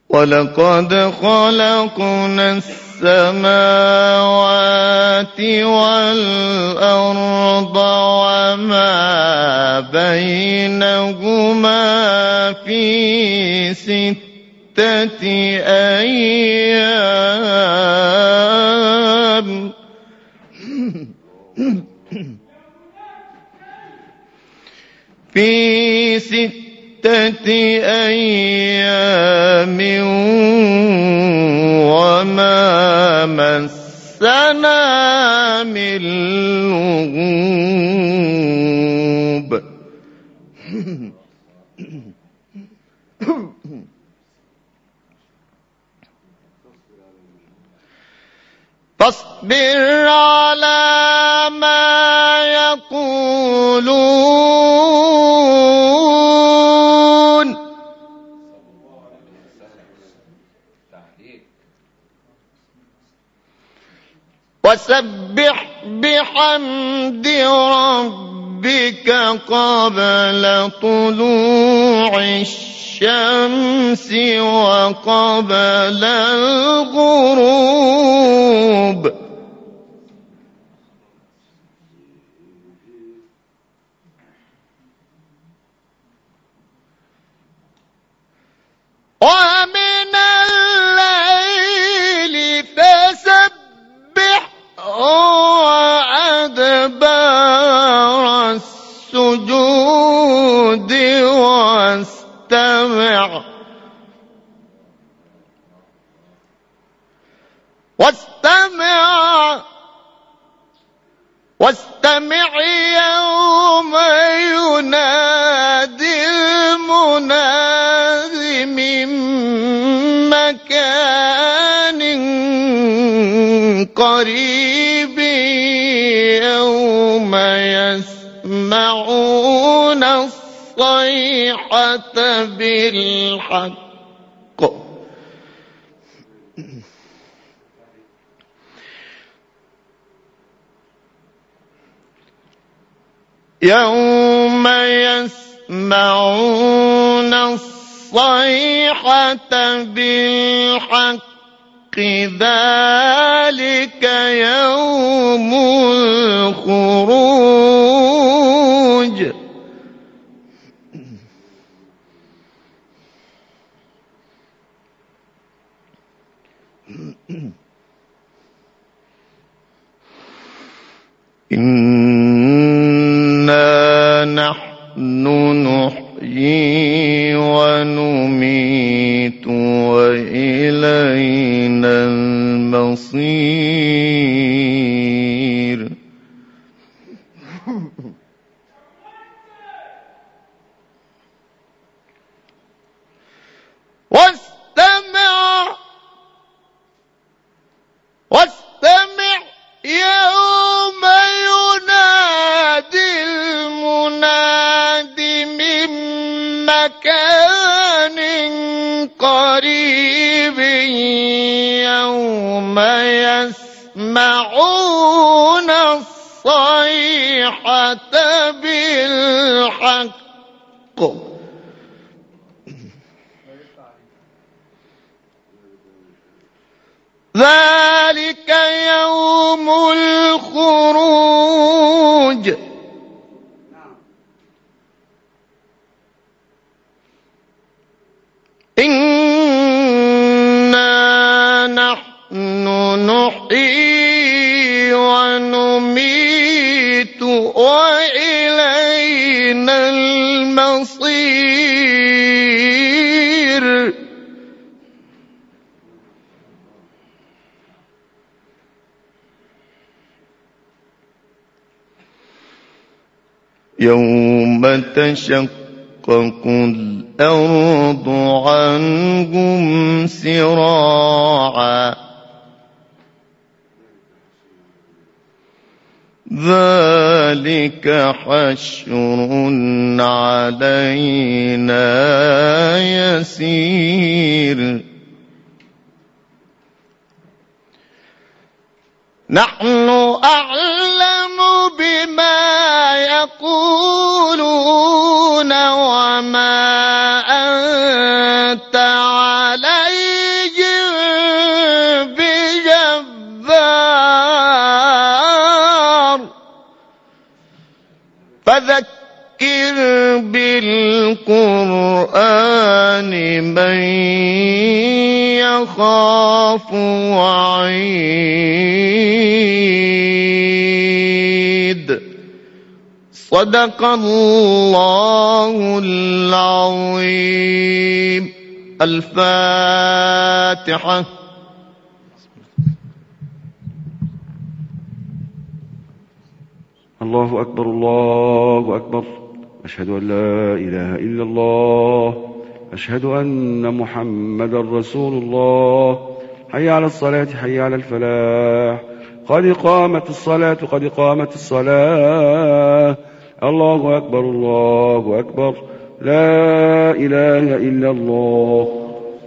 ولقد خلقنا السماوات والأرض وما بينهما في 6 أيام في 6 أيام وما مسنا من لغوب فاصبر على ما يقولون وسبح بحمد ربك قبل طلوع الشمس وقبل الغروب ومن الليل فسبحه وأدبار السجود واستمع يوم ينادي المناد من مكان قريب يوم يسمعون الصيحة بالحق يوم يسمعون الصيحة بالحق ذلك يوم الخروج إنا نحن نحيي ونميت وإلينا المصير واستمع يوم ينادي المناد من مكان قريب يوم يسمعون الصيحة بالحق ذلك يوم الخروج إنا نحن نحيي ونميت وإلينا المصير يوم تشقق الأرض عنهم سراعا ذلك حشر علينا يسير نحن أعلم بما يقولون وما أنت عليهم بالقرآن من يخاف وعيد. صدق الله العظيم. الفاتحة. الله أكبر الله أكبر. أشهد أن لا إله إلا الله. أشهد أن محمدا رسول الله. حي على الصلاة حي على الفلاح. قد قامت الصلاة قد قامت الصلاة. الله أكبر الله أكبر. لا إله إلا الله.